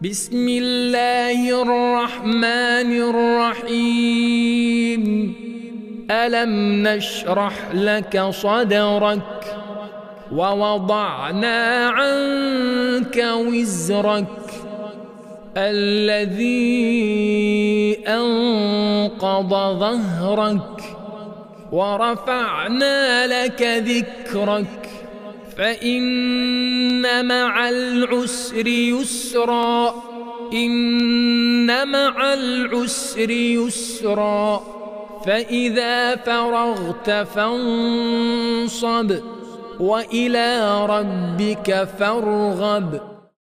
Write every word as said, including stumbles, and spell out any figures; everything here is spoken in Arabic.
بسم الله الرحمن الرحيم ألم نشرح لك صدرك ووضعنا عنك وزرك الذي أنقض ظهرك ورفعنا لك ذكرك فإن مع العسر يسرا إن مع العسر يسرا فإذا فرغت فانصب وإلى ربك فارغب.